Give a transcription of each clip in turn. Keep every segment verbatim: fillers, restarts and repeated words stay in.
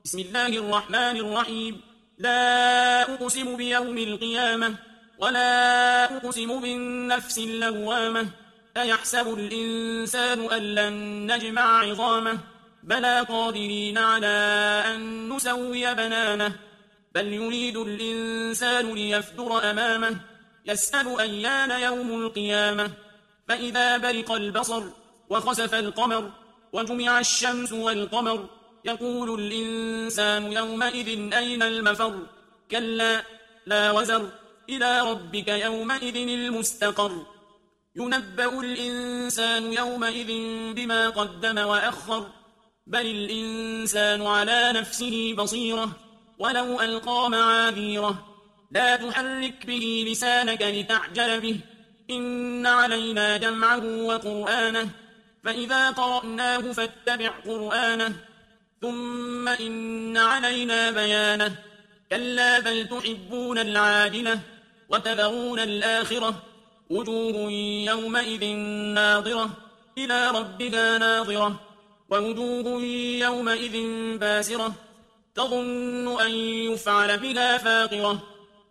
بسم الله الرحمن الرحيم. لا أقسم بيوم القيامة ولا أقسم بالنفس اللوامة. أيحسب الإنسان أن لن نجمع عظامه بلى قادرين على أن نسوي بنانه بل يريد الإنسان ليفجر أمامه يسأل أيان يوم القيامة فإذا برق البصر وخسف القمر وجمع الشمس والقمر يقول الإنسان يومئذ أين المفر كلا لا وزر إلى ربك يومئذ المستقر ينبأ الإنسان يومئذ بما قدم وأخر بل الإنسان على نفسه بصيرة ولو ألقى معاذيره لا تحرك به لسانك لتعجل به إن علينا جمعه وقرآنه فإذا قرأناه فاتبع قرآنه ثم إن علينا بيانه كلا بل تحبون العاجلة وتذرون الآخرة وجوه يومئذ ناظرة إلى ربها ناظرة ووجوه يومئذ باسرة تظن أن يفعل بها فاقرة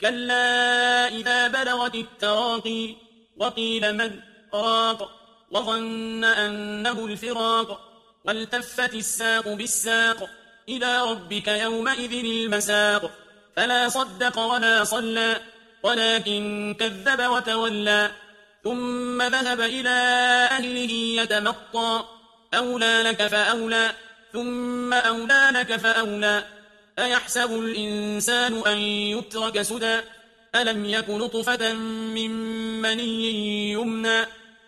كلا إذا بلغت التراقي وقيل من راق وظن أنه الفراق والتفت الساق بالساق إلى ربك يومئذ المساق فلا صدق ولا صلى ولكن كذب وتولى ثم ذهب إلى أهله يتمطى أولى لك فأولى ثم أولى لك فأولى أيحسب الإنسان أن يترك سدى ألم يك نطفة من مني يمنى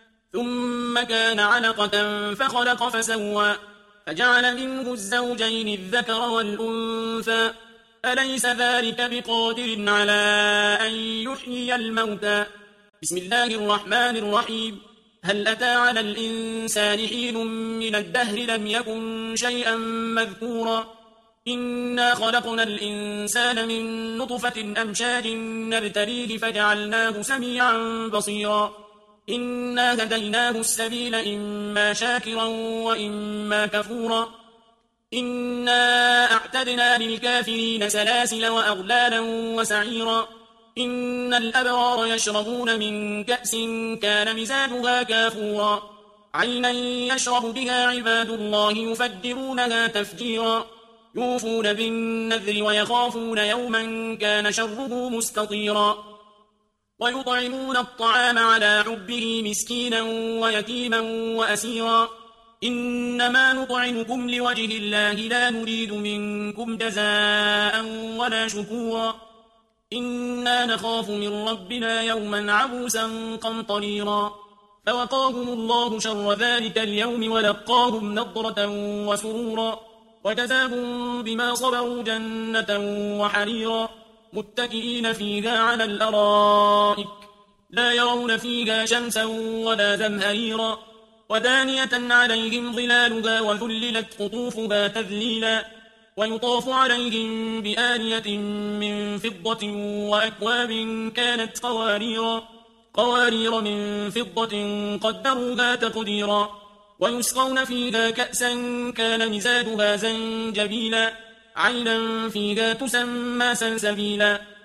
ثم كان علقة فخلق فسوى فجعل منه الزوجين الذكر والأنثى أليس ذلك بقادر على أن يحيي الموتى بسم الله الرحمن الرحيم. هل أتى على الإنسان حين من الدهر لم يكن شيئا مذكورا إنا خلقنا الإنسان من نطفة أمشاج نبتليه فجعلناه سميعا بصيرا إنا هديناه السبيل إما شاكرا وإما كفورا إنا أعتدنا للكافرين سلاسل وأغلالا وسعيرا إن الأبرار يشربون من كأس كان مزاجها كافورا عينا يشرب بها عباد الله يفجرونها تفجيرا يوفون بالنذر ويخافون يوما كان شره مستطيرا ويطعمون الطعام على حبه مسكينا ويتيما وأسيرا إنما نطعمكم لوجه الله لا نريد منكم جزاء ولا شكورا إنا نخاف من ربنا يوما عبوسا قمطريرا فوقاهم الله شر ذلك اليوم ولقاهم نضرة وسرورا وجزاهم بما صبروا جنة وحريرا متكئين فيها على الأرائك لا يرون فيها شمسا ولا زمهريرا ودانية عليهم ظلالها وذللت قطوفها تذليلا ويطاف عليهم بآنية من فضة وأكواب كانت قواريرا قوارير من فضة قدروها تقديرا ويسقون فيها كأسا كان مزاجها زنجبيلا عينا فيها تسمى سلسبيلا